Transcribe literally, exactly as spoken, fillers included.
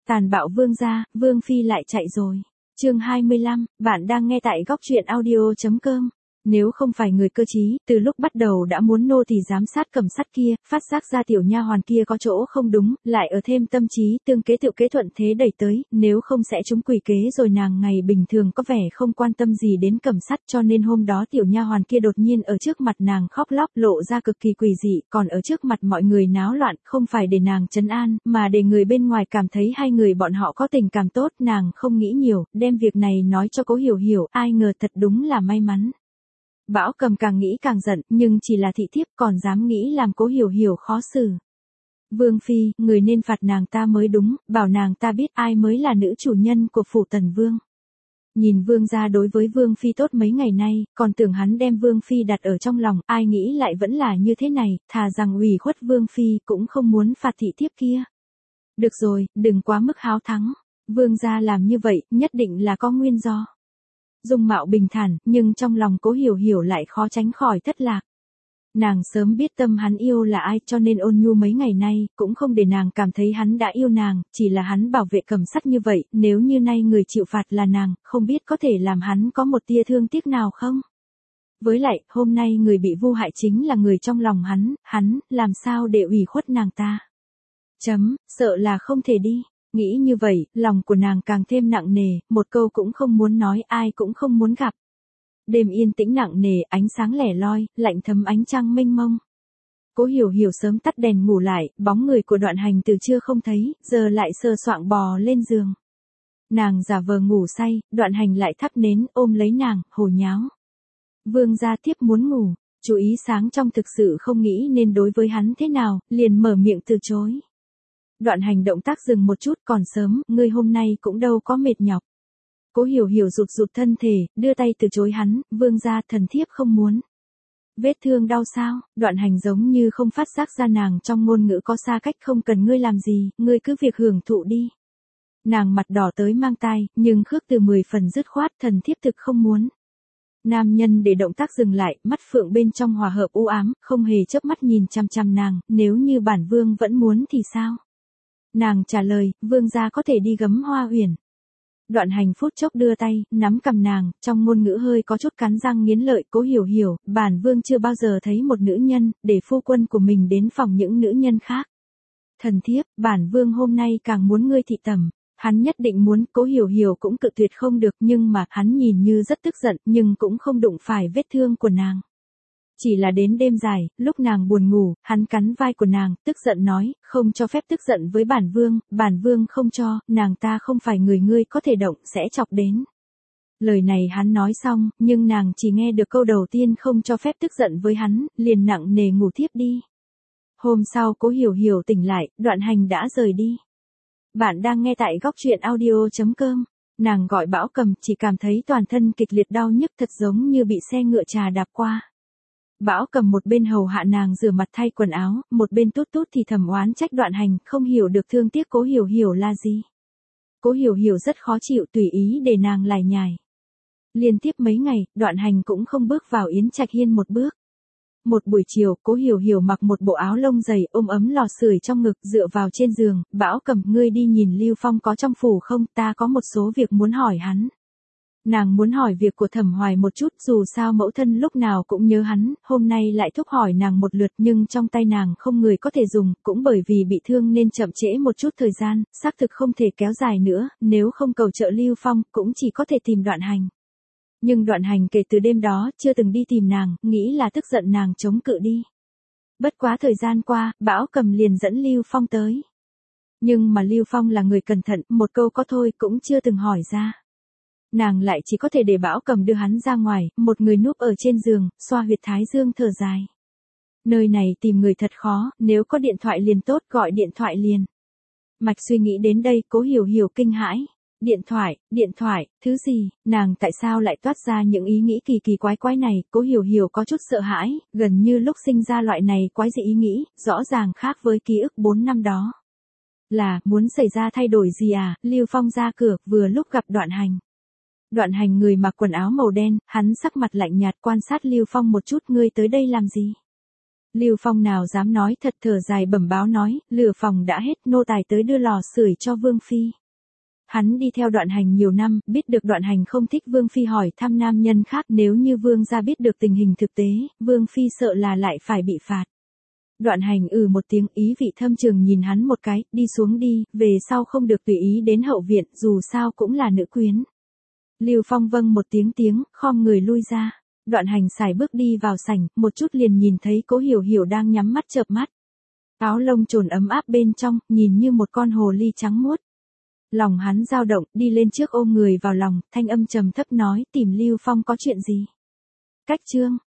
Tàn bạo vương gia, vương phi lại chạy rồi. Chương hai mươi lăm, bạn đang nghe tại góc truyện audio chấm com. Nếu không phải người cơ trí, từ lúc bắt đầu đã muốn nô tỳ giám sát cầm sắt kia, phát giác ra tiểu nha hoàn kia có chỗ không đúng, lại ở thêm tâm trí tương kế tự kế thuận thế đẩy tới, nếu không sẽ trúng quỷ kế rồi nàng ngày bình thường có vẻ không quan tâm gì đến cầm sắt, cho nên hôm đó tiểu nha hoàn kia đột nhiên ở trước mặt nàng khóc lóc lộ ra cực kỳ quỷ dị, còn ở trước mặt mọi người náo loạn, không phải để nàng trấn an, mà để người bên ngoài cảm thấy hai người bọn họ có tình cảm tốt, nàng không nghĩ nhiều, đem việc này nói cho Cố Hiểu Hiểu, ai ngờ thật đúng là may mắn. Bảo Cầm càng nghĩ càng giận, nhưng chỉ là thị thiếp còn dám nghĩ làm Cố Hiểu Hiểu khó xử. Vương phi, người nên phạt nàng ta mới đúng, bảo nàng ta biết ai mới là nữ chủ nhân của phủ Tần Vương. Nhìn vương gia đối với vương phi tốt mấy ngày nay, còn tưởng hắn đem vương phi đặt ở trong lòng, ai nghĩ lại vẫn là như thế này, thà rằng ủy khuất vương phi cũng không muốn phạt thị thiếp kia. Được rồi, đừng quá mức háo thắng, vương gia làm như vậy, nhất định là có nguyên do. Dung mạo bình thản, nhưng trong lòng Cố Hiểu Hiểu lại khó tránh khỏi thất lạc. Nàng sớm biết tâm hắn yêu là ai cho nên ôn nhu mấy ngày nay, cũng không để nàng cảm thấy hắn đã yêu nàng, chỉ là hắn bảo vệ cầm sắt như vậy, nếu như nay người chịu phạt là nàng, không biết có thể làm hắn có một tia thương tiếc nào không? Với lại, hôm nay người bị vu hại chính là người trong lòng hắn, hắn, làm sao để ủy khuất nàng ta? Chấm, sợ là không thể đi. Nghĩ như vậy, lòng của nàng càng thêm nặng nề, một câu cũng không muốn nói, ai cũng không muốn gặp. Đêm yên tĩnh nặng nề, ánh sáng lẻ loi, lạnh thấm ánh trăng mênh mông. Cố Hiểu Hiểu sớm tắt đèn ngủ lại, bóng người của Đoạn Hành từ trưa không thấy, giờ lại sờ soạng bò lên giường. Nàng giả vờ ngủ say, Đoạn Hành lại thắp nến, ôm lấy nàng, hồ nháo. Vương gia tiếp muốn ngủ, chú ý sáng trong thực sự không nghĩ nên đối với hắn thế nào, liền mở miệng từ chối. Đoạn Hành động tác dừng một chút, còn sớm, ngươi hôm nay cũng đâu có mệt nhọc. Cố Hiểu Hiểu rụt rụt thân thể, đưa tay từ chối hắn, vương gia, thần thiếp không muốn. Vết thương đau sao? Đoạn Hành giống như không phát giác ra nàng trong ngôn ngữ có xa cách, không cần ngươi làm gì, ngươi cứ việc hưởng thụ đi. Nàng mặt đỏ tới mang tai, nhưng khước từ mười phần dứt khoát, thần thiếp thực không muốn. Nam nhân để động tác dừng lại, mắt phượng bên trong hòa hợp u ám, không hề chớp mắt nhìn chăm chăm nàng, nếu như bản vương vẫn muốn thì sao? Nàng trả lời, vương gia có thể đi gấm hoa uyển. Đoạn Hành phút chốc đưa tay, nắm cầm nàng, trong ngôn ngữ hơi có chút cắn răng nghiến lợi. Cố Hiểu Hiểu, bản vương chưa bao giờ thấy một nữ nhân, để phu quân của mình đến phòng những nữ nhân khác. Thần thiếp, bản vương hôm nay càng muốn ngươi thị tẩm. Hắn nhất định muốn, Cố Hiểu Hiểu cũng cự tuyệt không được, nhưng mà, hắn nhìn như rất tức giận, nhưng cũng không đụng phải vết thương của nàng. Chỉ là đến đêm dài, lúc nàng buồn ngủ, hắn cắn vai của nàng, tức giận nói, không cho phép tức giận với bản vương, bản vương không cho, nàng ta không phải người ngươi có thể động, sẽ chọc đến. Lời này hắn nói xong, nhưng nàng chỉ nghe được câu đầu tiên không cho phép tức giận với hắn, liền nặng nề ngủ thiếp đi. Hôm sau Cố Hiểu Hiểu tỉnh lại, Đoạn Hành đã rời đi. Bạn đang nghe tại góc truyện audio chấm com. Nàng gọi Bảo Cầm, chỉ cảm thấy toàn thân kịch liệt đau nhức thật giống như bị xe ngựa trà đạp qua. Bảo Cầm một bên hầu hạ nàng rửa mặt thay quần áo, một bên tút tút thì thầm oán trách Đoạn Hành, không hiểu được thương tiếc Cố Hiểu Hiểu là gì. Cố Hiểu Hiểu rất khó chịu, tùy ý để nàng lải nhải. Liên tiếp mấy ngày, Đoạn Hành cũng không bước vào Yến Trạch Hiên một bước. Một buổi chiều, Cố Hiểu Hiểu mặc một bộ áo lông dày, ôm ấm lò sưởi trong ngực, dựa vào trên giường, Bảo Cầm, ngươi đi nhìn Lưu Phong có trong phủ không, ta có một số việc muốn hỏi hắn. Nàng muốn hỏi việc của Thẩm Hoài một chút, dù sao mẫu thân lúc nào cũng nhớ hắn, hôm nay lại thúc hỏi nàng một lượt, nhưng trong tay nàng không người có thể dùng, cũng bởi vì bị thương nên chậm trễ một chút thời gian, xác thực không thể kéo dài nữa, nếu không cầu trợ Lưu Phong, cũng chỉ có thể tìm Đoạn Hành. Nhưng Đoạn Hành kể từ đêm đó, chưa từng đi tìm nàng, nghĩ là tức giận nàng chống cự đi. Bất quá thời gian qua, Bảo Cầm liền dẫn Lưu Phong tới. Nhưng mà Lưu Phong là người cẩn thận, một câu có thôi cũng chưa từng hỏi ra. Nàng lại chỉ có thể để Bảo Cầm đưa hắn ra ngoài, một người núp ở trên giường, xoa huyệt thái dương thở dài. Nơi này tìm người thật khó, nếu có điện thoại liền tốt, gọi điện thoại liền. Mạch suy nghĩ đến đây, Cố Hiểu Hiểu kinh hãi. Điện thoại, điện thoại, thứ gì, nàng tại sao lại toát ra những ý nghĩ kỳ kỳ quái quái này, Cố Hiểu Hiểu có chút sợ hãi, gần như lúc sinh ra loại này quái dị ý nghĩ, rõ ràng khác với ký ức bốn năm đó. Là, muốn xảy ra thay đổi gì à, Lưu Phong ra cửa, vừa lúc gặp Đoạn Hành. Đoạn Hành người mặc quần áo màu đen, hắn sắc mặt lạnh nhạt quan sát Lưu Phong một chút, ngươi tới đây làm gì? Lưu Phong nào dám nói thật, thở dài bẩm báo nói, lửa phòng đã hết, nô tài tới đưa lò sưởi cho Vương Phi. Hắn đi theo Đoạn Hành nhiều năm, biết được Đoạn Hành không thích Vương Phi hỏi thăm nam nhân khác, nếu như Vương gia biết được tình hình thực tế, Vương Phi sợ là lại phải bị phạt. Đoạn Hành ừ một tiếng, ý vị thâm trường nhìn hắn một cái, đi xuống đi, về sau không được tùy ý đến hậu viện, dù sao cũng là nữ quyến. Lưu Phong vâng một tiếng tiếng, khom người lui ra. Đoạn Hành xài bước đi vào sảnh, một chút liền nhìn thấy Cố Hiểu Hiểu đang nhắm mắt chợp mắt. Áo lông trồn ấm áp bên trong, nhìn như một con hồ ly trắng muốt. Lòng hắn dao động, đi lên trước ôm người vào lòng, thanh âm trầm thấp nói, tìm Lưu Phong có chuyện gì? Cách chương